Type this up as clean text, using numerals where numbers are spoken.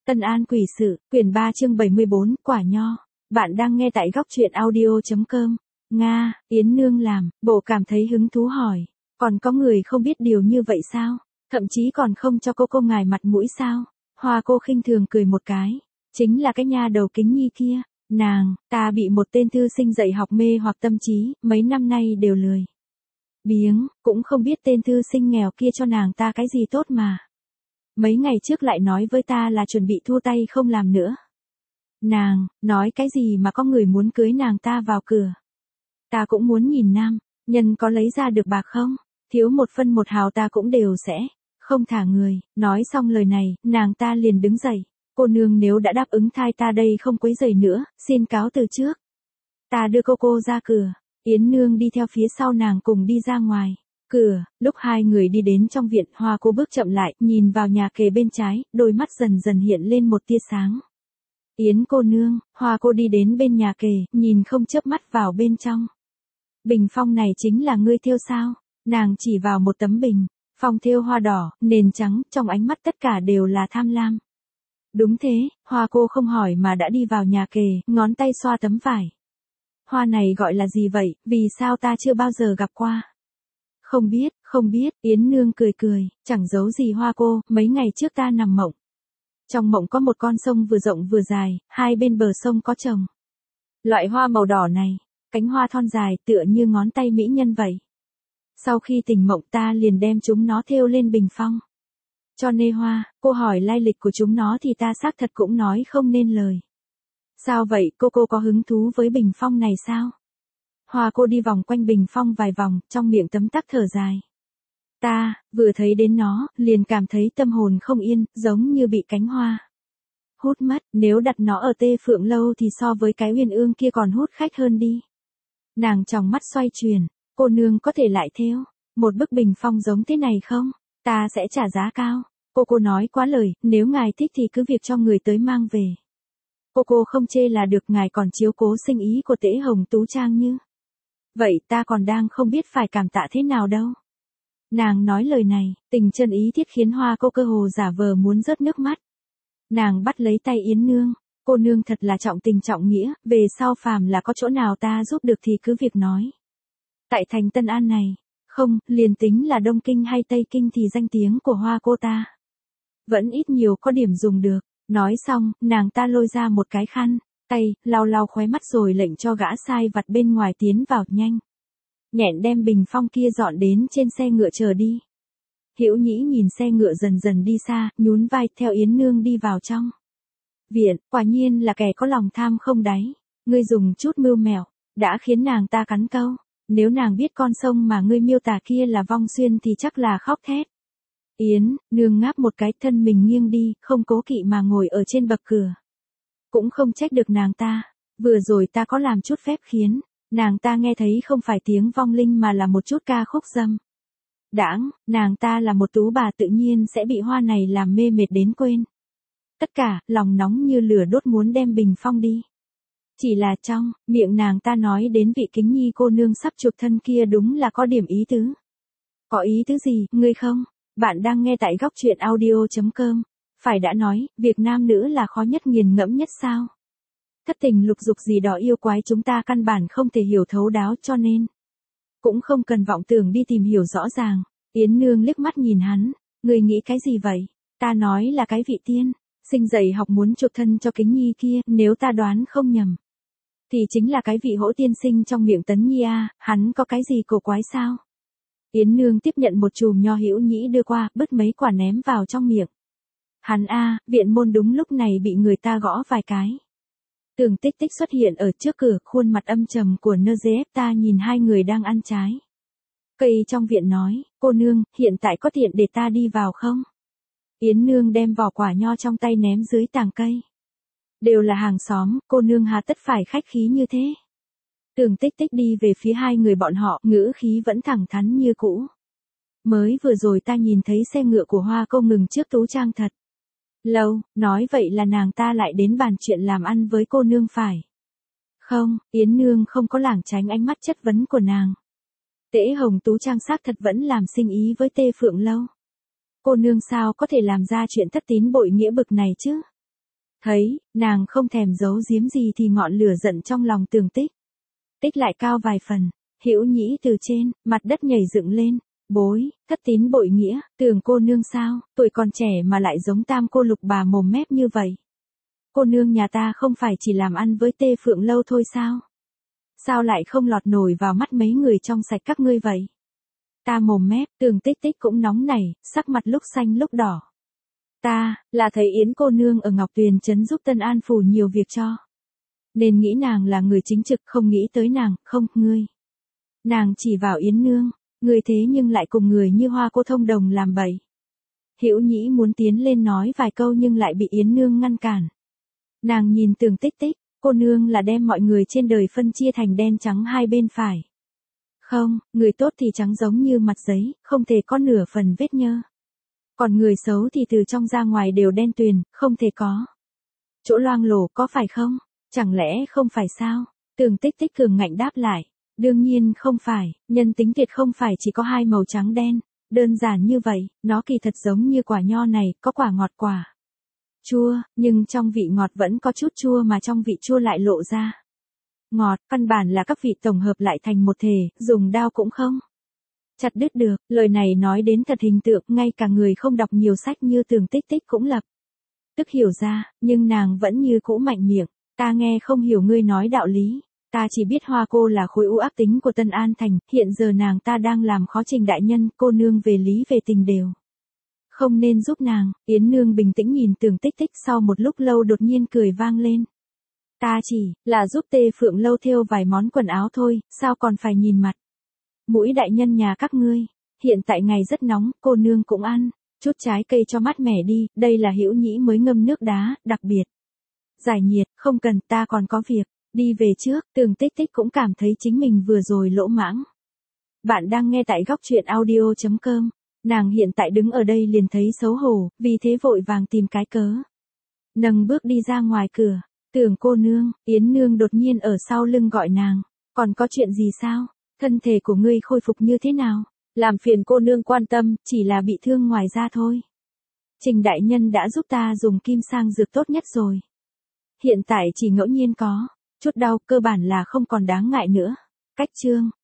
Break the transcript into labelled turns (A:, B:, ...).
A: Tân An quỷ sự, quyển 3 chương 74, quả nho. Bạn đang nghe tại góc truyện audio.com. Nga, Yến Nương làm, bộ cảm thấy hứng thú hỏi. Còn có người không biết điều như vậy sao? Thậm chí còn không cho cô ngài mặt mũi sao? Hoa cô khinh thường cười một cái. Chính là cái nha đầu Kính Nhi kia. Ta bị một tên thư sinh dạy học mê hoặc tâm trí, mấy năm nay đều lười biếng, cũng không biết tên thư sinh nghèo kia cho nàng ta cái gì tốt mà. Mấy ngày trước lại nói với ta là chuẩn bị thua tay không làm nữa. Nàng, nói cái gì mà có người muốn cưới nàng ta vào cửa. Ta cũng muốn nhìn nam, nhân có lấy ra được bạc không? Thiếu một phân một hào ta cũng đều sẽ, không thả người. Nói xong lời này, nàng ta liền đứng dậy. Cô nương nếu đã đáp ứng thai ta đây không quấy rầy nữa, xin cáo từ trước. Ta đưa cô ra cửa, Yến Nương đi theo phía sau nàng cùng đi ra ngoài. Cửa, lúc hai người đi đến trong viện, Hoa cô bước chậm lại, nhìn vào nhà kề bên trái, đôi mắt dần dần hiện lên một tia sáng. Yến cô nương, Hoa cô đi đến bên nhà kề, nhìn không chớp mắt vào bên trong. Bình phong này chính là ngươi thêu sao? Nàng chỉ vào một tấm bình, phong thêu hoa đỏ, nền trắng, trong ánh mắt tất cả đều là tham lam. Đúng thế, Hoa cô không hỏi mà đã đi vào nhà kề, ngón tay xoa tấm vải. Hoa này gọi là gì vậy, vì sao ta chưa bao giờ gặp qua? Không biết, Yến Nương cười, chẳng giấu gì Hoa cô, mấy ngày trước ta nằm mộng. Trong mộng có một con sông vừa rộng vừa dài, hai bên bờ sông có trồng loại hoa màu đỏ này, cánh hoa thon dài tựa như ngón tay mỹ nhân vậy. Sau khi tỉnh mộng ta liền đem chúng nó thêu lên bình phong. Cho nê hoa, cô hỏi lai lịch của chúng nó thì ta xác thật cũng nói không nên lời. Sao vậy, cô có hứng thú với bình phong này sao? Hoa cô đi vòng quanh bình phong vài vòng, trong miệng tấm tắc thở dài. Ta, vừa thấy đến nó, liền cảm thấy tâm hồn không yên, giống như bị cánh hoa hút mất, nếu đặt nó ở Tê Phượng Lâu thì so với cái Uyên Ương kia còn hút khách hơn đi. Nàng tròng mắt xoay chuyển, cô nương có thể lại thêu một bức bình phong giống thế này không? Ta sẽ trả giá cao. Cô nói quá lời, nếu ngài thích thì cứ việc cho người tới mang về. Cô không chê là được, ngài còn chiếu cố sinh ý của Tễ Hồng Tú Trang như vậy, ta còn đang không biết phải cảm tạ thế nào đâu. Nàng nói lời này, tình chân ý thiết khiến Hoa cô cơ hồ giả vờ muốn rớt nước mắt. Nàng bắt lấy tay Yến Nương, cô nương thật là trọng tình trọng nghĩa, về sau phàm là có chỗ nào ta giúp được thì cứ việc nói. Tại thành Tân An này, không, liền tính là Đông Kinh hay Tây Kinh thì danh tiếng của Hoa cô ta vẫn ít nhiều có điểm dùng được. Nói xong, nàng ta lôi ra một cái khăn tay, lau khóe mắt rồi lệnh cho gã sai vặt bên ngoài tiến vào, nhanh nhẹn đem bình phong kia dọn đến trên xe ngựa chờ đi. Hữu Nhĩ nhìn xe ngựa dần dần đi xa, nhún vai theo Yến Nương đi vào trong viện. Quả nhiên là kẻ có lòng tham không đáy. Ngươi dùng chút mưu mẹo đã khiến nàng ta cắn câu. Nếu nàng biết con sông mà ngươi miêu tả kia là Vong Xuyên thì chắc là khóc thét. Yến Nương ngáp một cái, thân mình nghiêng đi, không cố kỵ mà ngồi ở trên bậc cửa. Cũng không trách được nàng ta. Vừa rồi ta có làm chút phép khiến nàng ta nghe thấy không phải tiếng vong linh mà là một chút ca khúc dâm đãng. Nàng ta là một tú bà tự nhiên sẽ bị hoa này làm mê mệt đến quên tất cả, lòng nóng như lửa đốt muốn đem bình phong đi. Chỉ là trong miệng nàng ta nói đến vị Kính Nhi cô nương sắp chuộc thân kia đúng là có điểm ý tứ. Có ý tứ gì, ngươi không? Bạn đang nghe tại góc truyện audio.com. Phải đã nói, việc nam nữ là khó nhất nghiền ngẫm nhất sao? Thất tình lục dục gì đó yêu quái chúng ta căn bản không thể hiểu thấu đáo, cho nên cũng không cần vọng tưởng đi tìm hiểu rõ ràng. Yến Nương liếc mắt nhìn hắn, ngươi nghĩ cái gì vậy? Ta nói là cái vị tiên sinh dạy học muốn chuộc thân cho Kính Nhi kia, nếu ta đoán không nhầm thì chính là cái vị Hỗ tiên sinh trong miệng Tấn Nhi a. Hắn có cái gì cổ quái sao? Yến Nương tiếp nhận một chùm nho Hữu Nhĩ đưa qua, bứt mấy quả ném vào trong miệng hắn. Viện môn đúng lúc này bị người ta gõ vài cái. Tường Tích Tích xuất hiện ở trước cửa, khuôn mặt âm trầm của NGF. Ta nhìn hai người đang ăn trái cây trong viện nói, cô nương, hiện tại có tiện để ta đi vào không? Yến Nương đem vỏ quả nho trong tay ném dưới tàng cây. Đều là hàng xóm, cô nương hà tất phải khách khí như thế. Tường Tích Tích đi về phía hai người bọn họ, ngữ khí vẫn thẳng thắn như cũ. Mới vừa rồi ta nhìn thấy xe ngựa của Hoa cô ngừng trước Tú Trang thật lâu, nói vậy là nàng ta lại đến bàn chuyện làm ăn với cô nương phải không? Yến Nương không có lảng tránh ánh mắt chất vấn của nàng. Tễ Hồng Tú Trang xác thật vẫn làm sinh ý với Tê Phượng Lâu. Cô nương sao có thể làm ra chuyện thất tín bội nghĩa bực này chứ? Thấy, nàng không thèm giấu giếm gì thì ngọn lửa giận trong lòng Tường Tích. Tích lại cao vài phần, Hữu Nhĩ từ trên, mặt đất nhảy dựng lên. Bối, thất tín bội nghĩa, Tường cô nương sao, tuổi còn trẻ mà lại giống Tam cô Lục bà mồm mép như vậy. Cô nương nhà ta không phải chỉ làm ăn với Tê Phượng Lâu thôi sao? Sao lại không lọt nổi vào mắt mấy người trong sạch các ngươi vậy? Ta mồm mép, Tường Tích Tích cũng nóng nảy, sắc mặt lúc xanh lúc đỏ. Ta, là thấy Yến cô nương ở Ngọc Tuyền trấn giúp Tân An phủ nhiều việc cho. Nên nghĩ nàng là người chính trực, không nghĩ tới nàng, không, ngươi. Nàng chỉ vào Yến nương, ngươi thế nhưng lại cùng người như Hoa cô thông đồng làm bậy. Hữu Nhĩ muốn tiến lên nói vài câu nhưng lại bị Yến nương ngăn cản. Nàng nhìn Tường Tích Tích, cô nương là đem mọi người trên đời phân chia thành đen trắng hai bên phải. Không, người tốt thì trắng giống như mặt giấy, không thể có nửa phần vết nhơ. Còn người xấu thì từ trong ra ngoài đều đen tuyền, không thể có chỗ loang lổ, có phải không? Chẳng lẽ không phải sao? Tường Tích Tích cường ngạnh đáp lại. Đương nhiên không phải, nhân tính tuyệt không phải chỉ có hai màu trắng đen. Đơn giản như vậy, nó kỳ thật giống như quả nho này, có quả ngọt quả chua, nhưng trong vị ngọt vẫn có chút chua mà trong vị chua lại lộ ra. Ngọt, căn bản là các vị tổng hợp lại thành một thể, dùng dao cũng không chặt đứt được. Lời này nói đến thật hình tượng, ngay cả người không đọc nhiều sách như Tường Tích Tích cũng lập tức hiểu ra, nhưng nàng vẫn như cũ mạnh miệng. Ta nghe không hiểu ngươi nói đạo lý. Ta chỉ biết Hoa cô là khối u ác tính của Tân An Thành, hiện giờ nàng ta đang làm khó Trình đại nhân, cô nương về lý về tình đều không nên giúp nàng. Yến nương bình tĩnh nhìn Tường Tích Tích, sau một lúc lâu đột nhiên cười vang lên. Ta chỉ là giúp Tê Phượng Lâu thêu vài món quần áo thôi, sao còn phải nhìn mặt mũi đại nhân nhà các ngươi. Hiện tại ngày rất nóng, cô nương cũng ăn chút trái cây cho mát mẻ đi, đây là Hữu Nhĩ mới ngâm nước đá, đặc biệt giải nhiệt. Không cần, ta còn có việc, đi về trước. Tường Tích Tích cũng cảm thấy chính mình vừa rồi lỗ mãng. Bạn đang nghe tại góc truyện audio.com. Nàng hiện tại đứng ở đây liền thấy xấu hổ, vì thế vội vàng tìm cái cớ nâng bước đi ra ngoài cửa. Tường cô nương, Yến nương đột nhiên ở sau lưng gọi nàng. Còn có chuyện gì sao? Thân thể của ngươi khôi phục như thế nào? Làm phiền cô nương quan tâm, chỉ là bị thương ngoài da thôi. Trình đại nhân đã giúp ta dùng kim sang dược tốt nhất rồi. Hiện tại chỉ ngẫu nhiên có chút đau, cơ bản là không còn đáng ngại nữa. Cách chương